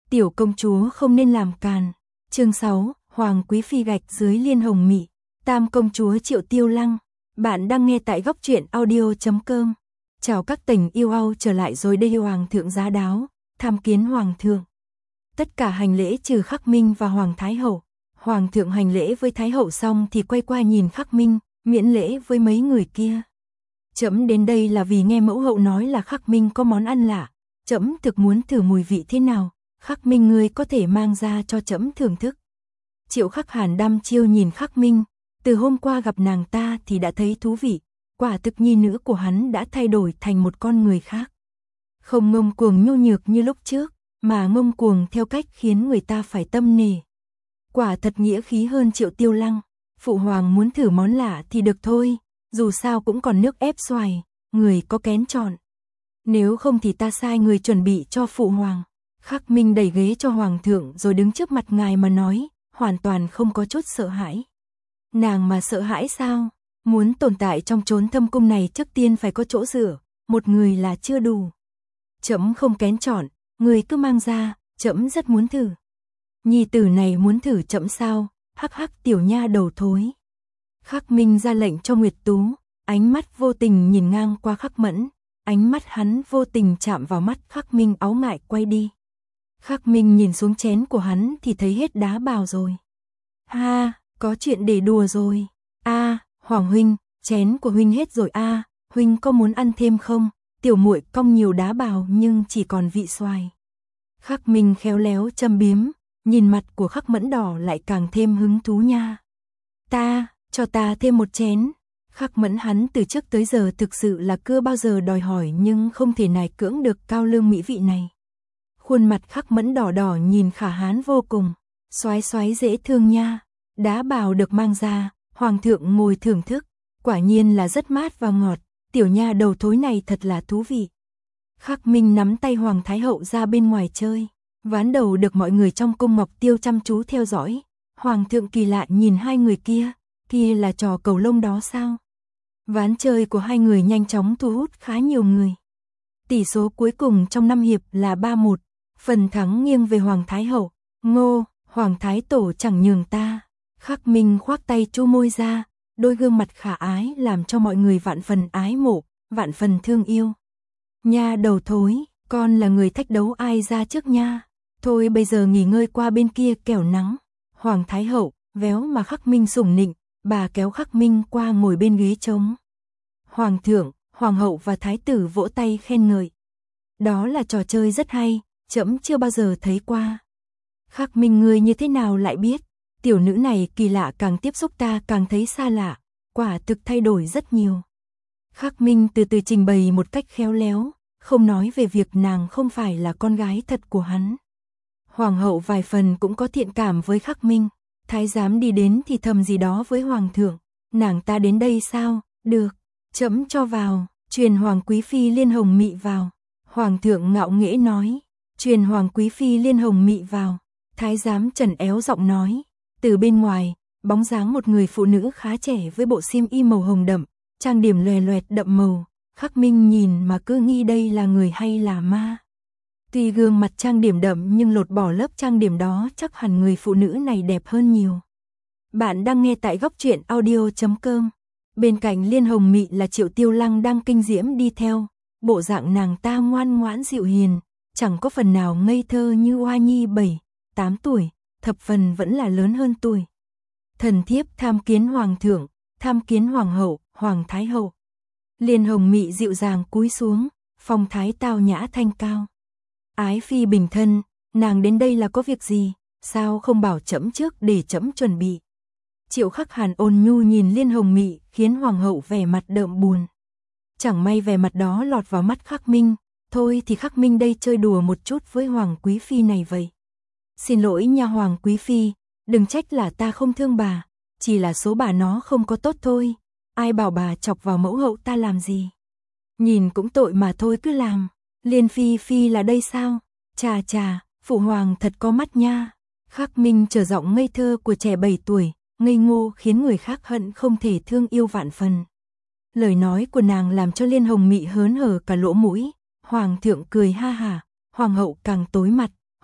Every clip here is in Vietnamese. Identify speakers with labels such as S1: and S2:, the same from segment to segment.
S1: Tiểu công chúa không nên làm càn. Chương 6, Hoàng quý phi gạch dưới Liên Hồng Mị. Tam công chúa Triệu Tiêu Lăng. Bạn đang nghe tại góc truyện audio.com. Chào các tình yêu ao trở lại rồi đây, Hoàng thượng giá đáo, tham kiến Hoàng thượng. Tất cả hành lễ trừ Khắc Minh và Hoàng Thái Hậu. Hoàng thượng hành lễ với Thái Hậu xong thì quay qua nhìn Khắc Minh, miễn lễ với mấy người kia. Trẫm đến đây là vì nghe mẫu hậu nói là Khắc Minh có món ăn lạ. Trẫm thực muốn thử mùi vị thế nào. Khắc Minh ngươi có thể mang ra cho trẫm thưởng thức. Triệu Khắc Hàn đăm chiêu nhìn Khắc Minh, từ hôm qua gặp nàng ta thì đã thấy thú vị, quả thực nhi nữ của hắn đã thay đổi thành một con người khác. Không ngông cuồng nhu nhược như lúc trước, mà ngông cuồng theo cách khiến người ta phải tâm nề. Quả thật nghĩa khí hơn Triệu Tiêu Lăng. Phụ hoàng muốn thử món lạ thì được thôi, dù sao cũng còn nước ép xoài, người có kén chọn. Nếu không thì ta sai người chuẩn bị cho phụ hoàng. Khắc Minh đẩy ghế cho hoàng thượng rồi đứng trước mặt ngài mà nói, hoàn toàn không có chút sợ hãi. Nàng mà sợ hãi sao? Muốn tồn tại trong chốn thâm cung này trước tiên phải có chỗ dựa, một người là chưa đủ. Trẫm không kén chọn, người cứ mang ra, trẫm rất muốn thử. Nhi tử này muốn thử trẫm sao? Hắc hắc tiểu nha đầu thối. Khắc Minh ra lệnh cho Nguyệt Tú, ánh mắt vô tình nhìn ngang qua Khắc Mẫn, ánh mắt hắn vô tình chạm vào mắt Khắc Minh, áo ngại quay đi. Khắc Minh nhìn xuống chén của hắn thì thấy hết đá bào rồi. Ha, có chuyện để đùa rồi. Hoàng huynh, chén của huynh hết rồi huynh có muốn ăn thêm không? Tiểu muội cong nhiều đá bào nhưng chỉ còn vị xoài. Khắc Minh khéo léo châm biếm, nhìn mặt của Khắc Mẫn đỏ lại càng thêm hứng thú nha. Cho ta thêm một chén. Khắc Mẫn hắn từ trước tới giờ thực sự là chưa bao giờ đòi hỏi nhưng không thể nài cưỡng được cao lương mỹ vị này. Khuôn mặt Khắc Mẫn đỏ đỏ nhìn khả hán vô cùng, xoái xoái dễ thương nha. Đá bào được mang ra, hoàng thượng ngồi thưởng thức, quả nhiên là rất mát và ngọt, tiểu nha đầu thối này thật là thú vị. Khắc Minh nắm tay Hoàng Thái Hậu ra bên ngoài chơi, ván đầu được mọi người trong cung Ngọc Tiêu chăm chú theo dõi. Hoàng thượng kỳ lạ nhìn hai người kia là trò cầu lông đó sao? Ván chơi của hai người nhanh chóng thu hút khá nhiều người. Tỷ số cuối cùng trong 5 hiệp là 3-1, phần thắng nghiêng về Hoàng Thái Hậu. Ngô, Hoàng Thái Tổ chẳng nhường ta. Khắc Minh khoác tay chu môi ra, đôi gương mặt khả ái làm cho mọi người vạn phần ái mộ, vạn phần thương yêu. Nha đầu thối, con là người thách đấu ai ra trước nha. Thôi bây giờ nghỉ ngơi qua bên kia kẻo nắng. Hoàng Thái Hậu, véo mà Khắc Minh sủng nịnh, bà kéo Khắc Minh qua ngồi bên ghế trống. Hoàng thượng, Hoàng hậu và Thái tử vỗ tay khen ngợi. Đó là trò chơi rất hay, trẫm chưa bao giờ thấy qua. Khắc Minh ngươi như thế nào lại biết? Tiểu nữ này kỳ lạ, càng tiếp xúc ta càng thấy xa lạ, quả thực thay đổi rất nhiều. Khắc Minh từ từ trình bày một cách khéo léo, không nói về việc nàng không phải là con gái thật của hắn. Hoàng hậu vài phần cũng có thiện cảm với Khắc Minh, thái giám đi đến thì thầm gì đó với hoàng thượng. Nàng ta đến đây sao? Được, trẫm cho vào, truyền Hoàng quý phi Liên Hồng Mị vào. Hoàng thượng ngạo nghễ nói, truyền Hoàng quý phi Liên Hồng Mị vào. Thái giám trần éo giọng nói. Từ bên ngoài, bóng dáng một người phụ nữ khá trẻ với bộ xiêm y màu hồng đậm, trang điểm lòe loẹt đậm màu. Khắc Minh nhìn mà cứ nghi đây là người hay là ma. Tuy gương mặt trang điểm đậm nhưng lột bỏ lớp trang điểm đó chắc hẳn người phụ nữ này đẹp hơn nhiều. Bạn đang nghe tại góc truyện audio.com. Bên cạnh Liên Hồng Mị là Triệu Tiêu Lăng đang kinh diễm đi theo. Bộ dạng nàng ta ngoan ngoãn dịu hiền, chẳng có phần nào ngây thơ như Hoa Nhi 7-8 tuổi, thập phần vẫn là lớn hơn tuổi. Thần thiếp tham kiến hoàng thượng, tham kiến hoàng hậu, Hoàng Thái Hậu. Liên Hồng Mị dịu dàng cúi xuống, phong thái tao nhã thanh cao. Ái phi bình thân, nàng đến đây là có việc gì, sao không bảo trẫm trước để trẫm chuẩn bị. Triệu Khắc Hàn ôn nhu nhìn Liên Hồng Mị khiến hoàng hậu vẻ mặt đượm buồn. Chẳng may vẻ mặt đó lọt vào mắt Khắc Minh, thôi thì Khắc Minh đây chơi đùa một chút với Hoàng quý phi này vậy. Xin lỗi nha Hoàng quý phi, đừng trách là ta không thương bà, chỉ là số bà nó không có tốt thôi, ai bảo bà chọc vào mẫu hậu ta làm gì. Nhìn cũng tội mà thôi cứ làm. Liên phi phi là đây sao? Chà, phụ hoàng thật có mắt nha. Khắc Minh trở giọng ngây thơ của trẻ 7 tuổi, ngây ngô khiến người khác hận không thể thương yêu vạn phần. Lời nói của nàng làm cho Liên Hồng Mị hớn hở cả lỗ mũi. Hoàng thượng cười ha hả, hoàng hậu càng tối mặt.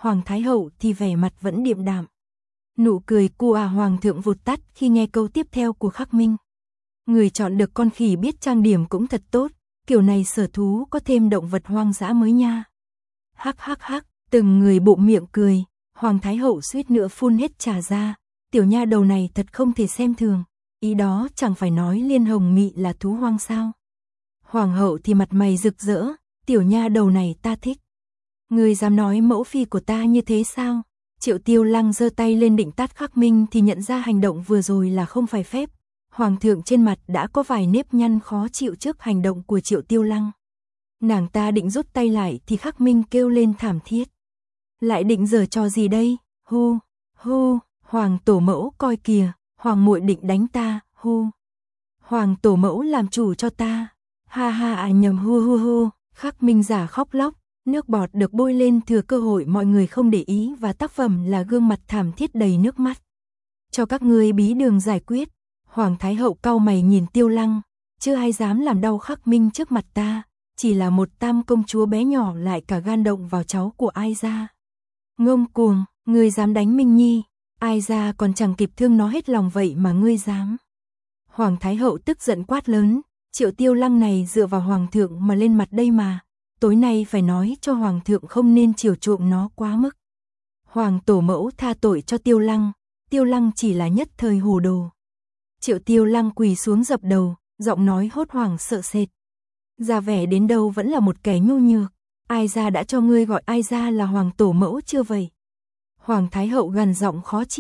S1: Hoàng Thái Hậu thì vẻ mặt vẫn điềm đạm. Nụ cười của Hoàng thượng vụt tắt khi nghe câu tiếp theo của Khắc Minh. Người chọn được con khỉ biết trang điểm cũng thật tốt, kiểu này sở thú có thêm động vật hoang dã mới nha. Hắc hắc hắc, từng người bụng miệng cười, Hoàng Thái Hậu suýt nữa phun hết trà ra, tiểu nha đầu này thật không thể xem thường, ý đó chẳng phải nói Liên Hồng Mị là thú hoang sao. Hoàng hậu thì mặt mày rực rỡ, tiểu nha đầu này ta thích. Người dám nói mẫu phi của ta như thế sao? Triệu Tiêu Lăng giơ tay lên định tát Khắc Minh thì nhận ra hành động vừa rồi là không phải phép. Hoàng thượng trên mặt đã có vài nếp nhăn khó chịu trước hành động của Triệu Tiêu Lăng. Nàng ta định rút tay lại thì Khắc Minh kêu lên thảm thiết. Lại định giở trò gì đây? Hu, hu, Hoàng tổ mẫu coi kìa, Hoàng muội định đánh ta, hu. Hoàng tổ mẫu làm chủ cho ta. Ha ha nhầm hu hu hu, Khắc Minh giả khóc lóc, nước bọt được bôi lên thừa cơ hội mọi người không để ý và tác phẩm là gương mặt thảm thiết đầy nước mắt. Cho các ngươi bí đường giải quyết. Hoàng Thái Hậu cau mày nhìn Tiêu Lăng, chưa ai dám làm đau Khắc Minh trước mặt ta, chỉ là một tam công chúa bé nhỏ lại cả gan động vào cháu của ai ra. Ngông cuồng, ngươi dám đánh Minh Nhi, ai ra còn chẳng kịp thương nó hết lòng vậy mà ngươi dám. Hoàng Thái Hậu tức giận quát lớn, Triệu Tiêu Lăng này dựa vào Hoàng thượng mà lên mặt đây mà, tối nay phải nói cho Hoàng thượng không nên chiều chuộng nó quá mức. Hoàng tổ mẫu tha tội cho Tiêu Lăng, Tiêu Lăng chỉ là nhất thời hồ đồ. Triệu Tiêu Lăng quỳ xuống dập đầu, giọng nói hốt hoảng sợ sệt. Ra vẻ đến đâu vẫn là một kẻ nhu nhược, ai ra đã cho ngươi gọi ai ra là Hoàng tổ mẫu chưa vậy? Hoàng Thái Hậu gằn giọng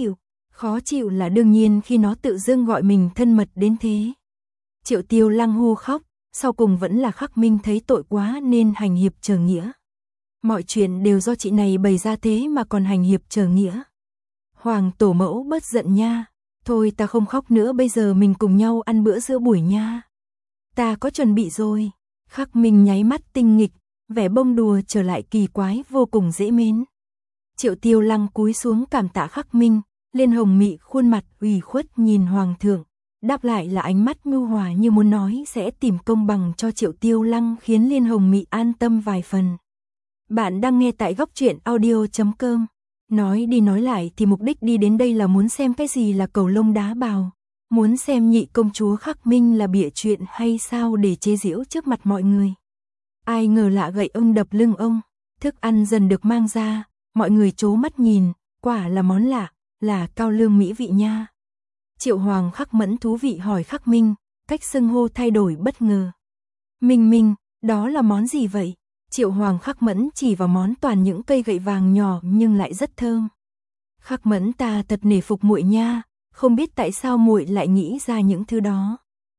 S1: khó chịu là đương nhiên khi nó tự dưng gọi mình thân mật đến thế. Triệu Tiêu Lăng hu khóc, sau cùng vẫn là Khắc Minh thấy tội quá nên hành hiệp trở nghĩa. Mọi chuyện đều do chị này bày ra thế mà còn hành hiệp trở nghĩa. Hoàng tổ mẫu bớt giận nha. Thôi ta không khóc nữa, bây giờ mình cùng nhau ăn bữa giữa buổi nha. Ta có chuẩn bị rồi. Khắc Minh nháy mắt tinh nghịch, vẻ bông đùa trở lại kỳ quái vô cùng dễ mến. Triệu Tiêu Lăng cúi xuống cảm tạ Khắc Minh, Liên Hồng Mị khuôn mặt ủy khuất nhìn Hoàng thượng, đáp lại là ánh mắt nhu hòa như muốn nói sẽ tìm công bằng cho Triệu Tiêu Lăng khiến Liên Hồng Mị an tâm vài phần. Bạn đang nghe tại góc truyện audio.com. Nói đi nói lại thì mục đích đi đến đây là muốn xem cái gì là cầu lông đá bào. Muốn xem nhị công chúa Khắc Minh là bịa chuyện hay sao để chế giễu trước mặt mọi người. Ai ngờ lạ gậy ông đập lưng ông. Thức ăn dần được mang ra, mọi người trố mắt nhìn, quả là món lạ, là cao lương mỹ vị nha. Triệu Hoàng Khắc Mẫn thú vị hỏi Khắc Minh, cách xưng hô thay đổi bất ngờ. Minh, đó là món gì vậy? Triệu Hoàng Khắc Mẫn chỉ vào món toàn những cây gậy vàng nhỏ nhưng lại rất thơm. Khắc Mẫn ta thật nể phục muội nha, không biết tại sao muội lại nghĩ ra những thứ đó.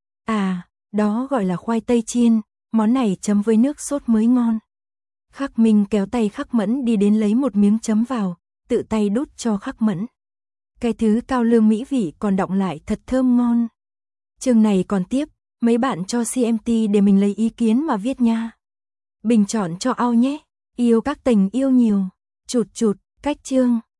S1: À, đó gọi là khoai tây chiên, món này chấm với nước sốt mới ngon. Khắc Minh kéo tay Khắc Mẫn đi đến lấy một miếng chấm vào, tự tay đút cho Khắc Mẫn. Cái thứ cao lương mỹ vị còn đọng lại thật thơm ngon. Chương này còn tiếp, mấy bạn cho CMT để mình lấy ý kiến mà viết nha. Bình chọn cho ao nhé, yêu các tình yêu nhiều. Chụt, cách chương.